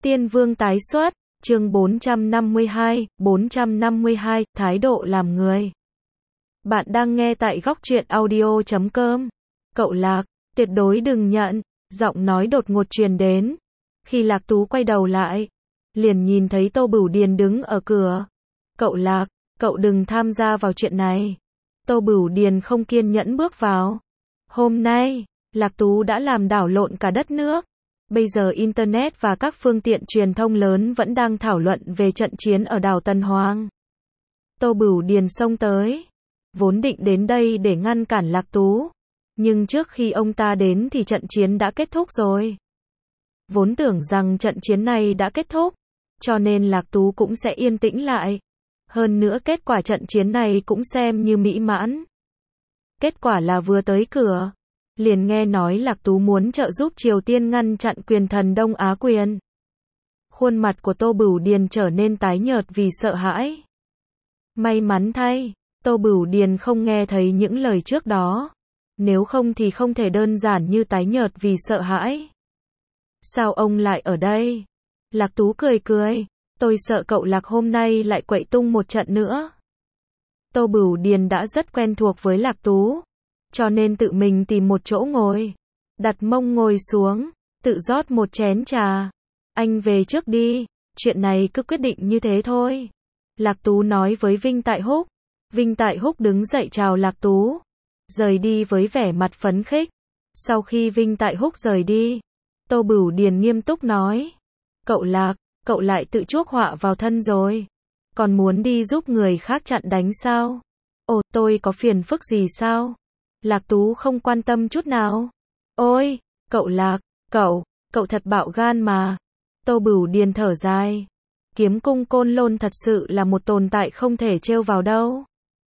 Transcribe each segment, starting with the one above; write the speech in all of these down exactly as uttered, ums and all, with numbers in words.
Tiên Vương tái xuất, chương bốn trăm năm mươi hai, bốn trăm năm mươi hai, thái độ làm người. Bạn đang nghe tại góc truyện audio chấm com. Cậu Lạc, tuyệt đối đừng nhận, giọng nói đột ngột truyền đến. Khi Lạc Tú quay đầu lại, liền nhìn thấy Tô Bửu Điền đứng ở cửa. Cậu Lạc, cậu đừng tham gia vào chuyện này. Tô Bửu Điền không kiên nhẫn bước vào. Hôm nay, Lạc Tú đã làm đảo lộn cả đất nước. Bây giờ Internet và các phương tiện truyền thông lớn vẫn đang thảo luận về trận chiến ở đảo Tân Hoang. Tô Bửu Điền xông tới, vốn định đến đây để ngăn cản Lạc Tú. Nhưng trước khi ông ta đến thì trận chiến đã kết thúc rồi. Vốn tưởng rằng trận chiến này đã kết thúc, cho nên Lạc Tú cũng sẽ yên tĩnh lại. Hơn nữa kết quả trận chiến này cũng xem như mỹ mãn. Kết quả là vừa tới cửa, liền nghe nói Lạc Tú muốn trợ giúp Triều Tiên ngăn chặn quyền thần Đông Á quyền. Khuôn mặt của Tô Bửu Điền trở nên tái nhợt vì sợ hãi. May mắn thay, Tô Bửu Điền không nghe thấy những lời trước đó. Nếu không thì không thể đơn giản như tái nhợt vì sợ hãi. Sao ông lại ở đây? Lạc Tú cười cười. Tôi sợ cậu Lạc hôm nay lại quậy tung một trận nữa. Tô Bửu Điền đã rất quen thuộc với Lạc Tú, cho nên tự mình tìm một chỗ ngồi, đặt mông ngồi xuống, tự rót một chén trà. Anh về trước đi, chuyện này cứ quyết định như thế thôi. Lạc Tú nói với Vinh Tại Húc. Vinh Tại Húc đứng dậy chào Lạc Tú, rời đi với vẻ mặt phấn khích. Sau khi Vinh Tại Húc rời đi, Tô Bửu Điền nghiêm túc nói. Cậu Lạc, cậu lại tự chuốc họa vào thân rồi. Còn muốn đi giúp người khác chặn đánh sao? Ồ, tôi có phiền phức gì sao? Lạc Tú không quan tâm chút nào. Ôi, cậu Lạc, cậu, cậu thật bạo gan mà. Tô Bửu Điền thở dài. Kiếm cung Côn Lôn thật sự là một tồn tại không thể trêu vào đâu.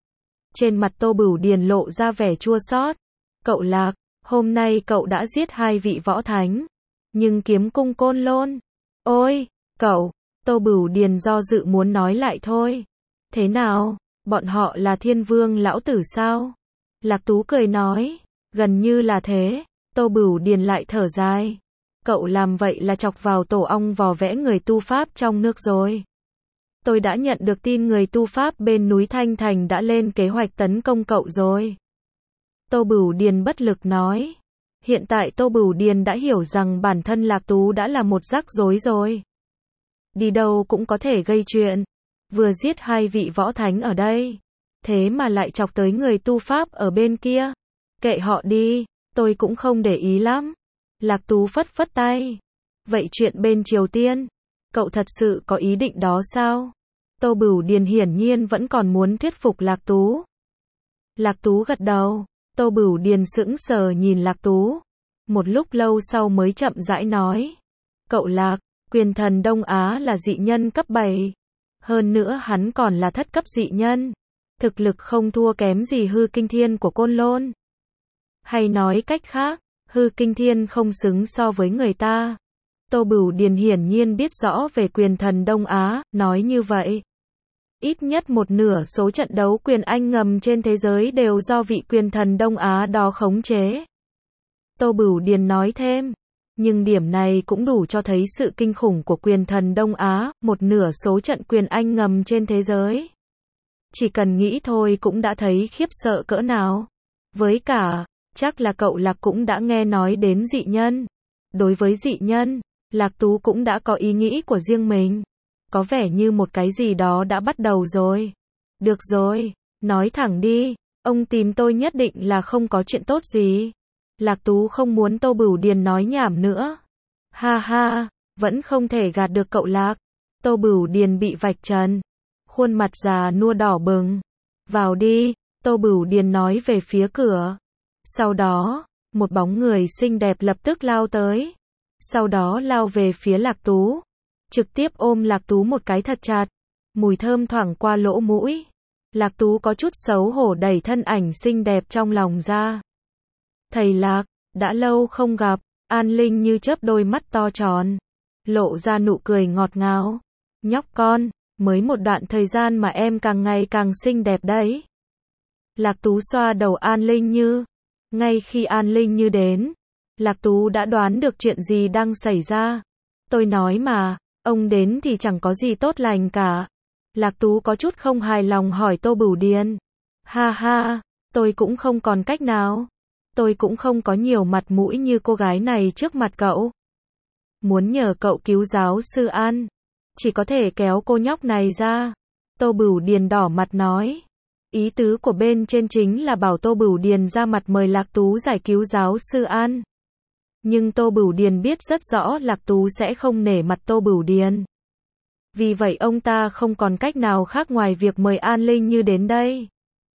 Trên mặt Tô Bửu Điền lộ ra vẻ chua xót. Cậu Lạc, hôm nay cậu đã giết hai vị võ thánh. Nhưng kiếm cung Côn Lôn. Ôi, cậu, Tô Bửu Điền do dự muốn nói lại thôi. Thế nào, bọn họ là Thiên Vương lão tử sao? Lạc Tú cười nói, gần như là thế. Tô Bửu Điền lại thở dài. Cậu làm vậy là chọc vào tổ ong vò vẽ người tu pháp trong nước rồi. Tôi đã nhận được tin người tu pháp bên núi Thanh Thành đã lên kế hoạch tấn công cậu rồi. Tô Bửu Điền bất lực nói. Hiện tại Tô Bửu Điền đã hiểu rằng bản thân Lạc Tú đã là một rắc rối rồi. Đi đâu cũng có thể gây chuyện. Vừa giết hai vị võ thánh ở đây, thế mà lại chọc tới người tu pháp ở bên kia. Kệ họ đi, tôi cũng không để ý lắm. Lạc Tú phất phất tay. Vậy chuyện bên Triều Tiên, cậu thật sự có ý định đó sao? Tô Bửu Điền hiển nhiên vẫn còn muốn thuyết phục Lạc Tú. Lạc Tú gật đầu. Tô Bửu Điền sững sờ nhìn Lạc Tú. Một lúc lâu sau mới chậm rãi nói. Cậu Lạc, quyền thần Đông Á là dị nhân cấp bảy. Hơn nữa hắn còn là thất cấp dị nhân. Thực lực không thua kém gì Hư Kinh Thiên của Côn Lôn. Hay nói cách khác, Hư Kinh Thiên không xứng so với người ta. Tô Bửu Điền hiển nhiên biết rõ về quyền thần Đông Á, nói như vậy. Ít nhất một nửa số trận đấu quyền Anh ngầm trên thế giới đều do vị quyền thần Đông Á đó khống chế. Tô Bửu Điền nói thêm. Nhưng điểm này cũng đủ cho thấy sự kinh khủng của quyền thần Đông Á, một nửa số trận quyền Anh ngầm trên thế giới. Chỉ cần nghĩ thôi cũng đã thấy khiếp sợ cỡ nào. Với cả, chắc là cậu Lạc cũng đã nghe nói đến dị nhân. Đối với dị nhân, Lạc Tú cũng đã có ý nghĩ của riêng mình. Có vẻ như một cái gì đó đã bắt đầu rồi. Được rồi, nói thẳng đi, ông tìm tôi nhất định là không có chuyện tốt gì. Lạc Tú không muốn Tô Bửu Điền nói nhảm nữa. Ha ha, vẫn không thể gạt được cậu Lạc. Tô Bửu Điền bị vạch trần. Khuôn mặt già nua đỏ bừng. Vào đi, Tô Bửu Điền nói về phía cửa. Sau đó, một bóng người xinh đẹp lập tức lao tới. Sau đó lao về phía Lạc Tú. Trực tiếp ôm Lạc Tú một cái thật chặt. Mùi thơm thoảng qua lỗ mũi. Lạc Tú có chút xấu hổ đẩy thân ảnh xinh đẹp trong lòng ra. Thầy Lạc, đã lâu không gặp. An Linh như chớp đôi mắt to tròn, lộ ra nụ cười ngọt ngào. Nhóc con, mới một đoạn thời gian mà em càng ngày càng xinh đẹp đấy. Lạc Tú xoa đầu An Linh Như. Ngay khi An Linh Như đến, Lạc Tú đã đoán được chuyện gì đang xảy ra. Tôi nói mà, Ông đến thì chẳng có gì tốt lành cả. Lạc Tú có chút không hài lòng hỏi Tô Bửu Điền. Ha ha, tôi cũng không còn cách nào. Tôi cũng không có nhiều mặt mũi như cô gái này trước mặt cậu. Muốn nhờ cậu cứu giáo sư An, chỉ có thể kéo cô nhóc này ra. Tô Bửu Điền đỏ mặt nói. Ý tứ của bên trên chính là bảo Tô Bửu Điền ra mặt mời Lạc Tú giải cứu giáo sư An. Nhưng Tô Bửu Điền biết rất rõ Lạc Tú sẽ không nể mặt Tô Bửu Điền. Vì vậy ông ta không còn cách nào khác ngoài việc mời An Linh Như đến đây.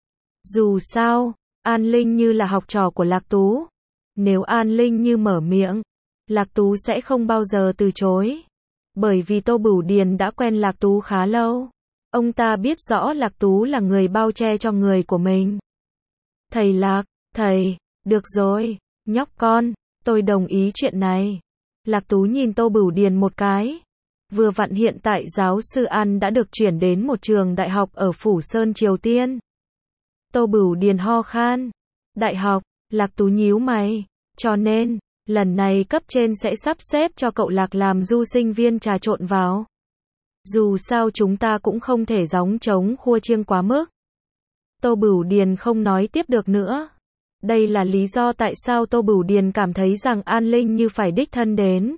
Dù sao, An Linh Như là học trò của Lạc Tú. Nếu An Linh Như mở miệng, Lạc Tú sẽ không bao giờ từ chối. Bởi vì Tô Bửu Điền đã quen Lạc Tú khá lâu. Ông ta biết rõ Lạc Tú là người bao che cho người của mình. Thầy Lạc, thầy, được rồi, nhóc con, tôi đồng ý chuyện này. Lạc Tú nhìn Tô Bửu Điền một cái. Vừa vặn hiện tại giáo sư An đã được chuyển đến một trường đại học ở Phủ Sơn Triều Tiên. Tô Bửu Điền ho khan. Đại học, Lạc Tú nhíu mày. Cho nên, lần này cấp trên sẽ sắp xếp cho cậu Lạc làm du sinh viên trà trộn vào. Dù sao chúng ta cũng không thể gióng trống khua chiêng quá mức. Tô Bửu Điền không nói tiếp được nữa. Đây là lý do tại sao Tô Bửu Điền cảm thấy rằng An Linh Như phải đích thân đến.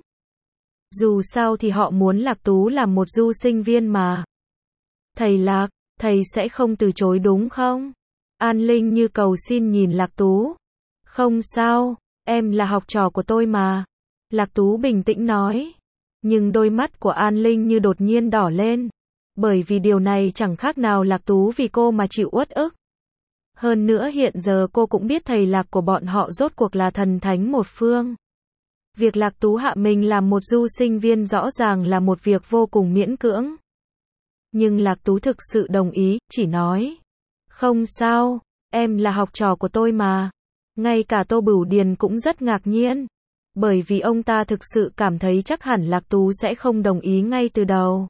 Dù sao thì họ muốn Lạc Tú làm một du sinh viên mà. Thầy Lạc, thầy sẽ không từ chối đúng không? An Linh Như cầu xin nhìn Lạc Tú. Không sao, em là học trò của tôi mà. Lạc Tú bình tĩnh nói. Nhưng đôi mắt của An Linh Như đột nhiên đỏ lên. Bởi vì điều này chẳng khác nào Lạc Tú vì cô mà chịu uất ức. Hơn nữa hiện giờ cô cũng biết thầy Lạc của bọn họ rốt cuộc là thần thánh một phương. Việc Lạc Tú hạ mình làm một du sinh viên rõ ràng là một việc vô cùng miễn cưỡng. Nhưng Lạc Tú thực sự đồng ý, chỉ nói. Không sao, em là học trò của tôi mà. Ngay cả Tô Bửu Điền cũng rất ngạc nhiên. Bởi vì ông ta thực sự cảm thấy chắc hẳn Lạc Tú sẽ không đồng ý ngay từ đầu.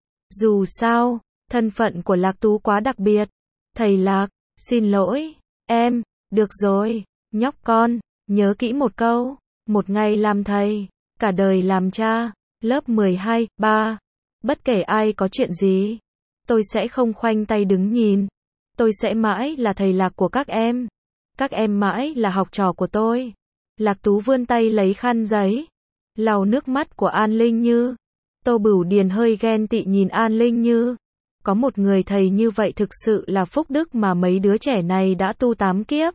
Dù sao, thân phận của Lạc Tú quá đặc biệt. Thầy Lạc, xin lỗi, em, được rồi, nhóc con, nhớ kỹ một câu. Một ngày làm thầy, cả đời làm cha. Lớp mười hai, ba. Bất kể ai có chuyện gì, tôi sẽ không khoanh tay đứng nhìn. Tôi sẽ mãi là thầy Lạc của các em. Các em mãi là học trò của tôi. Lạc Tú vươn tay lấy khăn giấy, lau nước mắt của An Linh Như. Tô Bửu Điền hơi ghen tị nhìn An Linh Như. Có một người thầy như vậy thực sự là phúc đức mà mấy đứa trẻ này đã tu tám kiếp.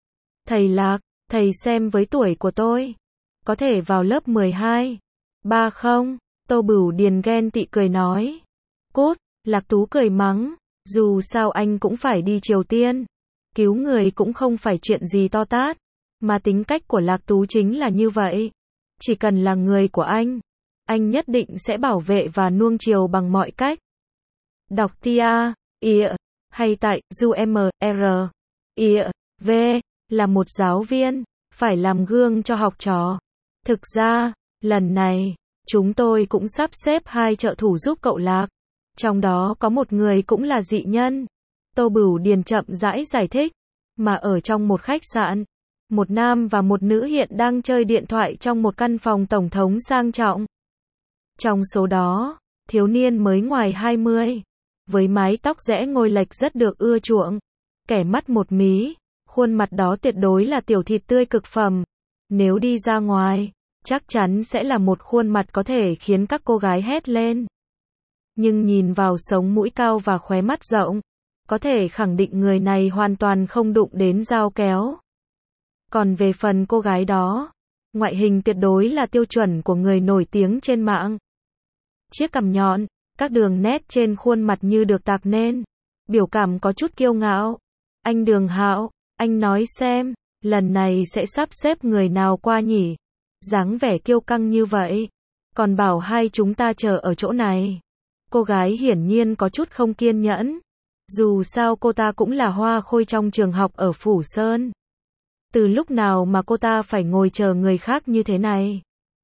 Thầy Lạc, thầy xem với tuổi của tôi, có thể vào lớp mười hai, ba không? Tô Bửu Điền ghen tị cười nói. Cút, Lạc Tú cười mắng. Dù sao anh cũng phải đi Triều Tiên. Cứu người cũng không phải chuyện gì to tát. Mà tính cách của Lạc Tú chính là như vậy. Chỉ cần là người của anh, anh nhất định sẽ bảo vệ và nuông chiều bằng mọi cách. Đọc tia, ỉa, hay tại, du em, r, ỉa, v, là một giáo viên, phải làm gương cho học trò. Thực ra, lần này, chúng tôi cũng sắp xếp hai trợ thủ giúp cậu Lạc. Trong đó có một người cũng là dị nhân. Tô Bửu Điền chậm rãi giải thích. Mà ở trong một khách sạn, một nam và một nữ hiện đang chơi điện thoại trong một căn phòng tổng thống sang trọng. Trong số đó, thiếu niên mới ngoài hai mươi, với mái tóc rẽ ngồi lệch rất được ưa chuộng, kẻ mắt một mí, khuôn mặt đó tuyệt đối là tiểu thịt tươi cực phẩm. Nếu đi ra ngoài, chắc chắn sẽ là một khuôn mặt có thể khiến các cô gái hét lên. Nhưng nhìn vào sống mũi cao và khóe mắt rộng, có thể khẳng định người này hoàn toàn không đụng đến dao kéo. Còn về phần cô gái đó, ngoại hình tuyệt đối là tiêu chuẩn của người nổi tiếng trên mạng. Chiếc cằm nhọn, các đường nét trên khuôn mặt như được tạc nên, biểu cảm có chút kiêu ngạo. Anh Đường Hạo, anh nói xem, lần này sẽ sắp xếp người nào qua nhỉ? Dáng vẻ kiêu căng như vậy, còn bảo hai chúng ta chờ ở chỗ này. Cô gái hiển nhiên có chút không kiên nhẫn. Dù sao cô ta cũng là hoa khôi trong trường học ở Phủ Sơn. Từ lúc nào mà cô ta phải ngồi chờ người khác như thế này?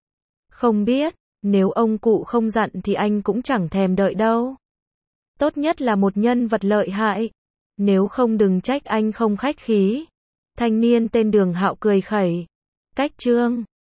Không biết, nếu ông cụ không dặn thì anh cũng chẳng thèm đợi đâu. Tốt nhất là một nhân vật lợi hại. Nếu không đừng trách anh không khách khí. Thanh niên tên Đường Hạo cười khẩy. Cách chương